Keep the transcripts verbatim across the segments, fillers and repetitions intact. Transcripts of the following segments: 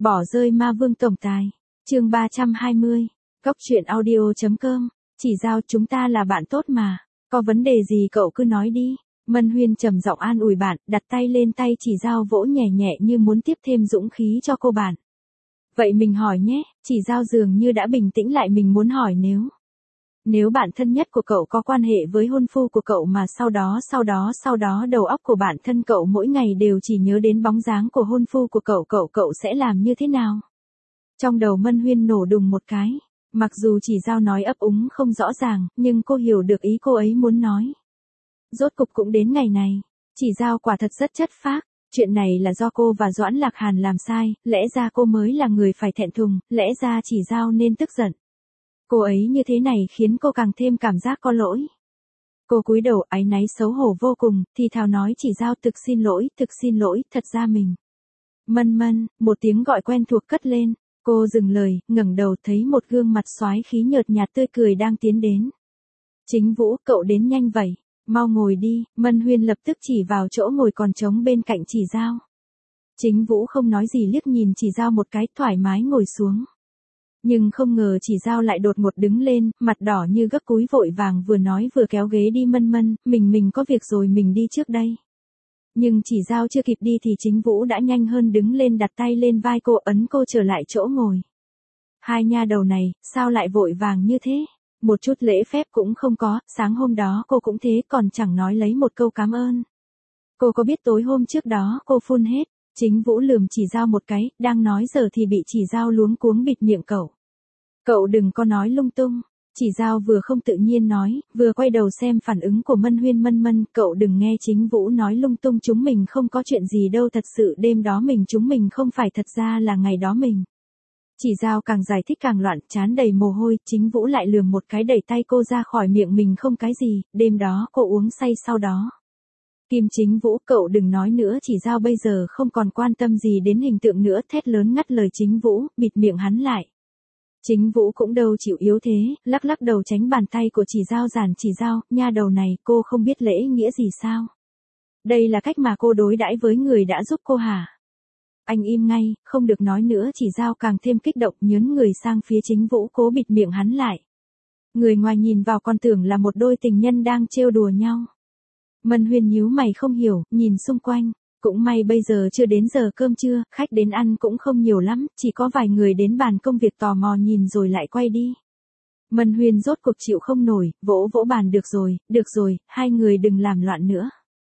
Bỏ rơi ma vương tổng tài. Chương ba trăm hai mươi. Cốc truyện audio chấm com. Chỉ Giao, chúng ta là bạn tốt mà. Có vấn đề gì cậu cứ nói đi. Mân Huyên trầm giọng an ủi bạn, đặt tay lên tay Chỉ Giao vỗ nhẹ nhẹ như muốn tiếp thêm dũng khí cho cô bạn. Vậy mình hỏi nhé, Chỉ Giao dường như đã bình tĩnh lại, mình muốn hỏi nếu. Nếu bạn thân nhất của cậu có quan hệ với hôn phu của cậu mà sau đó sau đó sau đó đầu óc của bản thân cậu mỗi ngày đều chỉ nhớ đến bóng dáng của hôn phu của cậu, cậu cậu sẽ làm như thế nào? Trong đầu Mân Huyên nổ đùng một cái. Mặc dù Chỉ Giao nói ấp úng không rõ ràng, nhưng cô hiểu được ý cô ấy muốn nói. Rốt cục cũng đến ngày này. Chỉ Giao quả thật rất chất phác. Chuyện này là do cô và Doãn Lạc Hàn làm sai, lẽ ra cô mới là người phải thẹn thùng, lẽ ra Chỉ Giao nên tức giận. Cô ấy như thế này khiến cô càng thêm cảm giác có lỗi. Cô cúi đầu áy náy xấu hổ vô cùng, thì thào nói Chỉ Giao thực xin lỗi, thực xin lỗi, thật ra mình. Mân Mân, một tiếng gọi quen thuộc cất lên. Cô dừng lời, ngẩng đầu thấy một gương mặt soái khí nhợt nhạt tươi cười đang tiến đến. Chính Vũ, cậu đến nhanh vậy, mau ngồi đi. Mân Huyên lập tức chỉ vào chỗ ngồi còn trống bên cạnh Chỉ Giao. Chính Vũ không nói gì, liếc nhìn Chỉ Giao một cái, thoải mái ngồi xuống. Nhưng không ngờ Chỉ Giao lại đột ngột đứng lên, mặt đỏ như gấc, cúi vội vàng vừa nói vừa kéo ghế đi. Mân Mân, mình mình có việc rồi, mình đi trước đây. Nhưng Chỉ Giao chưa kịp đi thì Chính Vũ đã nhanh hơn đứng lên, đặt tay lên vai cô, ấn cô trở lại chỗ ngồi. Hai nha đầu này, sao lại vội vàng như thế? Một chút lễ phép cũng không có, sáng hôm đó cô cũng thế, còn chẳng nói lấy một câu cảm ơn. Cô có biết tối hôm trước đó cô phun hết? Chính Vũ lườm Chỉ Giao một cái, đang nói giờ thì bị Chỉ Giao luống cuống bịt miệng cậu. Cậu đừng có nói lung tung. Chỉ Giao vừa không tự nhiên nói, vừa quay đầu xem phản ứng của Mân Huyên. Mân Mân, cậu đừng nghe Chính Vũ nói lung tung, chúng mình không có chuyện gì đâu, thật sự đêm đó mình chúng mình không phải, thật ra là ngày đó mình. Chỉ Giao càng giải thích càng loạn, trán đầy mồ hôi. Chính Vũ lại lườm một cái, đẩy tay cô ra khỏi miệng mình, không cái gì, đêm đó cô uống say sau đó. Kim Chính Vũ, cậu đừng nói nữa. Chỉ Giao bây giờ không còn quan tâm gì đến hình tượng nữa, thét lớn ngắt lời Chính Vũ, bịt miệng hắn lại. Chính Vũ cũng đâu chịu yếu thế, lắc lắc đầu tránh bàn tay của Chỉ Giao, giản Chỉ Giao, nha đầu này, cô không biết lễ nghĩa gì sao? Đây là cách mà cô đối đãi với người đã giúp cô hả? Anh im ngay, không được nói nữa. Chỉ Giao càng thêm kích động, nhớn người sang phía Chính Vũ, cố bịt miệng hắn lại. Người ngoài nhìn vào còn tưởng là một đôi tình nhân đang trêu đùa nhau. Mân Huyên nhíu mày không hiểu, nhìn xung quanh. Cũng may bây giờ chưa đến giờ cơm trưa, khách đến ăn cũng không nhiều lắm, chỉ có vài người đến bàn công việc tò mò nhìn rồi lại quay đi. Mân Huyên rốt cuộc chịu không nổi, vỗ vỗ bàn, được rồi, được rồi, hai người đừng làm loạn nữa.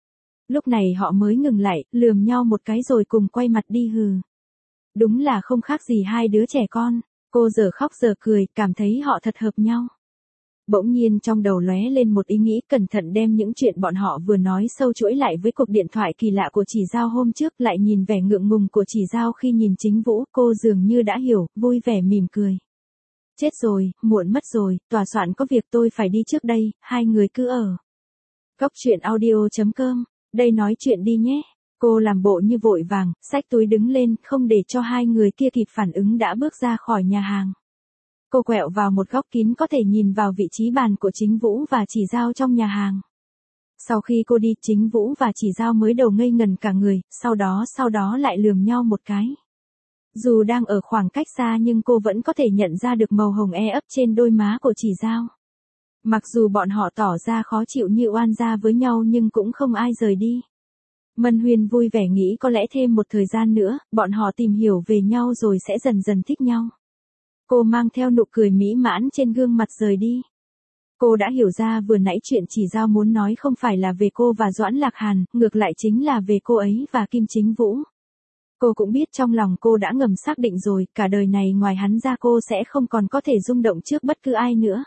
Lúc này họ mới ngừng lại, lườm nhau một cái rồi cùng quay mặt đi. Hừ. Đúng là không khác gì hai đứa trẻ con. Cô giờ khóc giờ cười, cảm thấy họ thật hợp nhau. Bỗng nhiên trong đầu lóe lên một ý nghĩ, cẩn thận đem những chuyện bọn họ vừa nói sâu chuỗi lại với cuộc điện thoại kỳ lạ của Chỉ Giao hôm trước, lại nhìn vẻ ngượng ngùng của Chỉ Giao khi nhìn Chính Vũ, cô dường như đã hiểu, vui vẻ mỉm cười. Chết rồi, muộn mất rồi, tòa soạn có việc tôi phải đi trước đây, hai người cứ ở. Cốc truyện audio chấm com, đây nói chuyện đi nhé. Cô làm bộ như vội vàng, xách túi đứng lên, không để cho hai người kia kịp phản ứng đã bước ra khỏi nhà hàng. Cô quẹo vào một góc kín có thể nhìn vào vị trí bàn của Chính Vũ và Chỉ Giao trong nhà hàng. Sau khi cô đi, Chính Vũ và Chỉ Giao mới đầu ngây ngần cả người, sau đó sau đó lại lườm nhau một cái. Dù đang ở khoảng cách xa nhưng cô vẫn có thể nhận ra được màu hồng e ấp trên đôi má của Chỉ Giao. Mặc dù bọn họ tỏ ra khó chịu như oan gia với nhau nhưng cũng không ai rời đi. Mân Huyên vui vẻ nghĩ có lẽ thêm một thời gian nữa, bọn họ tìm hiểu về nhau rồi sẽ dần dần thích nhau. Cô mang theo nụ cười mỹ mãn trên gương mặt rời đi. Cô đã hiểu ra vừa nãy chuyện Chỉ Giao muốn nói không phải là về cô và Doãn Lạc Hàn, ngược lại chính là về cô ấy và Kim Chính Vũ. Cô cũng biết trong lòng cô đã ngầm xác định rồi, cả đời này ngoài hắn ra cô sẽ không còn có thể rung động trước bất cứ ai nữa.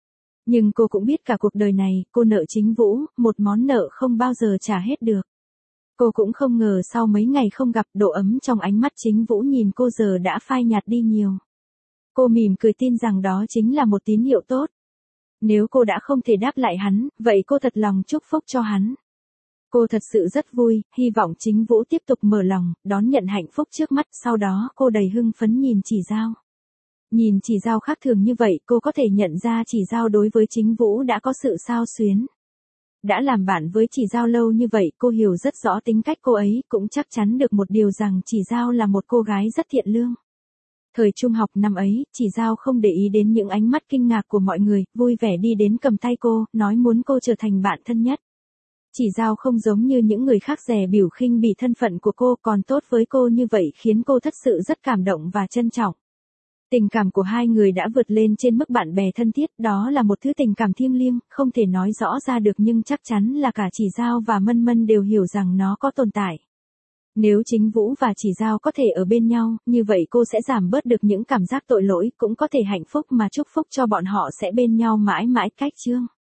Nhưng cô cũng biết cả cuộc đời này, cô nợ Chính Vũ, một món nợ không bao giờ trả hết được. Cô cũng không ngờ sau mấy ngày không gặp, độ ấm trong ánh mắt Chính Vũ nhìn cô giờ đã phai nhạt đi nhiều. Cô mỉm cười tin rằng đó chính là một tín hiệu tốt. Nếu cô đã không thể đáp lại hắn, vậy cô thật lòng chúc phúc cho hắn. Cô thật sự rất vui, hy vọng Chính Vũ tiếp tục mở lòng, đón nhận hạnh phúc trước mắt. Sau đó cô đầy hưng phấn nhìn Chỉ Giao. Nhìn Chỉ Giao khác thường như vậy, cô có thể nhận ra Chỉ Giao đối với Chính Vũ đã có sự xao xuyến. Đã làm bạn với Chỉ Giao lâu như vậy, cô hiểu rất rõ tính cách cô ấy, cũng chắc chắn được một điều rằng Chỉ Giao là một cô gái rất thiện lương. Thời trung học năm ấy, Chỉ Giao không để ý đến những ánh mắt kinh ngạc của mọi người, vui vẻ đi đến cầm tay cô, nói muốn cô trở thành bạn thân nhất. Chỉ Giao không giống như những người khác dè bỉu khinh bỉ thân phận của cô, còn tốt với cô như vậy khiến cô thật sự rất cảm động và trân trọng. Tình cảm của hai người đã vượt lên trên mức bạn bè thân thiết, đó là một thứ tình cảm thiêng liêng, không thể nói rõ ra được nhưng chắc chắn là cả Chỉ Giao và Mân Mân đều hiểu rằng nó có tồn tại. Nếu Chính Vũ và Chỉ Giao có thể ở bên nhau, như vậy cô sẽ giảm bớt được những cảm giác tội lỗi, cũng có thể hạnh phúc mà chúc phúc cho bọn họ sẽ bên nhau mãi mãi. Cách chương